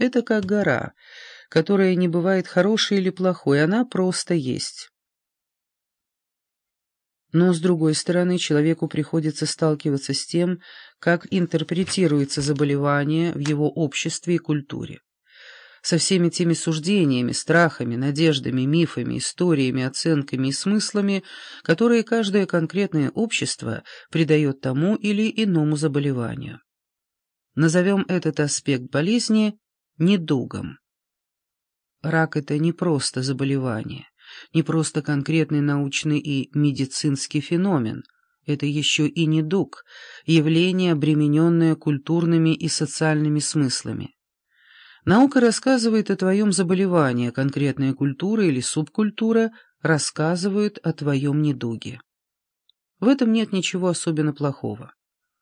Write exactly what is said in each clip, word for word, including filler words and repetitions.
Это как гора, которая не бывает хорошей или плохой, она просто есть. Но, с другой стороны, человеку приходится сталкиваться с тем, как интерпретируется заболевание в его обществе и культуре. Со всеми теми суждениями, страхами, надеждами, мифами, историями, оценками и смыслами, которые каждое конкретное общество придает тому или иному заболеванию. Назовем этот аспект болезни недугом. Рак – это не просто заболевание, не просто конкретный научный и медицинский феномен. Это еще и недуг, явление, обремененное культурными и социальными смыслами. Наука рассказывает о твоем заболевании, конкретная культура или субкультура рассказывают о твоем недуге. В этом нет ничего особенно плохого.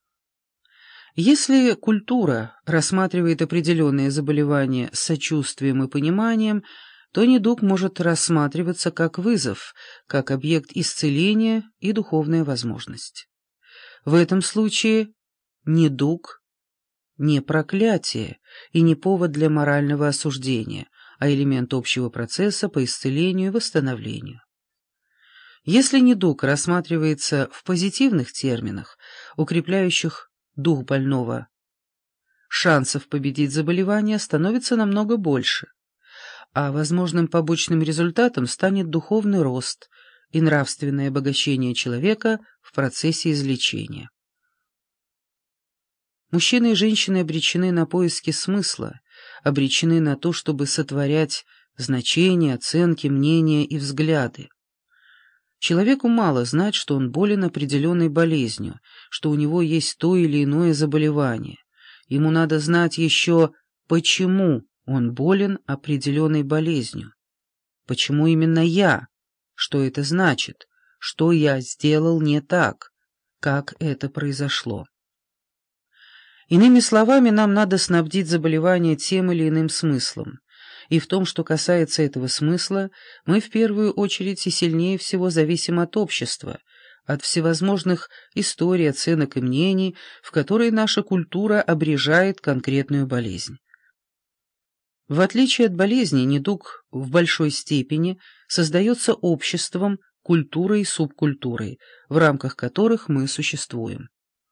Если культура рассматривает определенные заболевания с сочувствием и пониманием, то недуг может рассматриваться как вызов, как объект исцеления и духовная возможность. В этом случае недуг не проклятие и не повод для морального осуждения, а элемент общего процесса по исцелению и восстановлению. Если недуг рассматривается в позитивных терминах, укрепляющих дух больного, шансов победить заболевание становится намного больше, а возможным побочным результатом станет духовный рост и нравственное обогащение человека в процессе излечения. Мужчины и женщины обречены на поиски смысла, обречены на то, чтобы сотворять значения, оценки, мнения и взгляды. Человеку мало знать, что он болен определенной болезнью, что у него есть то или иное заболевание. Ему надо знать еще, почему он болен определенной болезнью. Почему именно я? Что это значит? Что я сделал не так? Как это произошло? Иными словами, нам надо снабдить заболевание тем или иным смыслом. И в том, что касается этого смысла, мы в первую очередь и сильнее всего зависим от общества, от всевозможных историй, оценок и мнений, в которые наша культура обрежает конкретную болезнь. В отличие от болезни, недуг в большой степени создается обществом, культурой и субкультурой, в рамках которых мы существуем.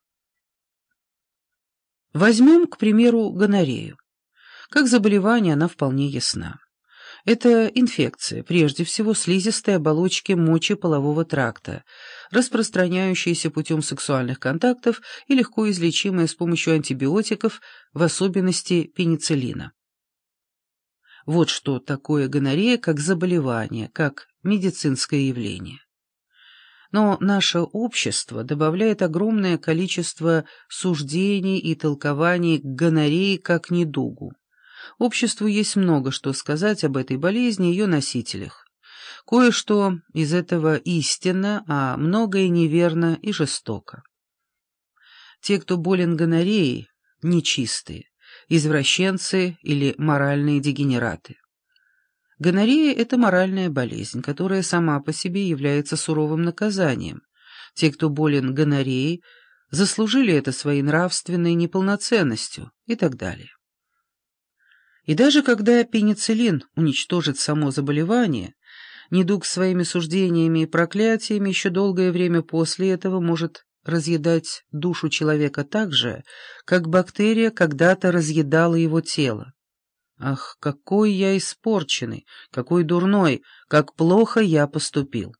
Возьмем, к примеру, гонорею. Как заболевание она вполне ясна. Это инфекция, прежде всего слизистой оболочки мочеполового тракта, распространяющаяся путем сексуальных контактов и легко излечимая с помощью антибиотиков, в особенности пенициллина. Вот что такое гонорея как заболевание, как медицинское явление. Но наше общество добавляет огромное количество суждений и толкований к гонорее как недугу. Обществу есть много что сказать об этой болезни и ее носителях. Кое-что из этого истинно, а многое неверно и жестоко. Те, кто болен гонореей, нечистые, извращенцы или моральные дегенераты. Гонорея – это моральная болезнь, которая сама по себе является суровым наказанием. Те, кто болен гонореей, заслужили это своей нравственной неполноценностью и так далее. И даже когда пенициллин уничтожит само заболевание, недуг своими суждениями и проклятиями еще долгое время после этого может разъедать душу человека так же, как бактерия когда-то разъедала его тело. Ах, какой я испорченный, какой дурной, как плохо я поступил.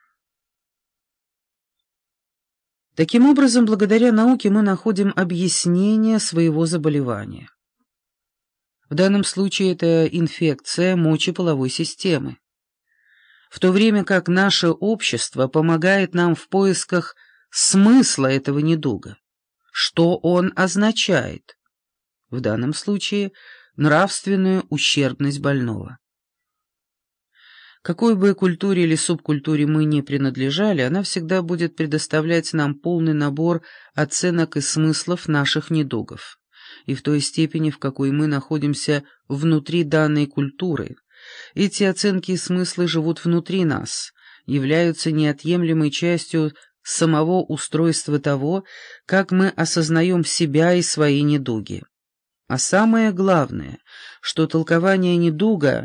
Таким образом, благодаря науке мы находим объяснение своего заболевания. В данном случае это инфекция мочеполовой системы. В то время как наше общество помогает нам в поисках смысла этого недуга. Что он означает? В данном случае нравственную ущербность больного. Какой бы культуре или субкультуре мы ни принадлежали, она всегда будет предоставлять нам полный набор оценок и смыслов наших недугов. И в той степени, в какой мы находимся внутри данной культуры, эти оценки и смыслы живут внутри нас, являются неотъемлемой частью самого устройства того, как мы осознаем себя и свои недуги. А самое главное, что толкование недуга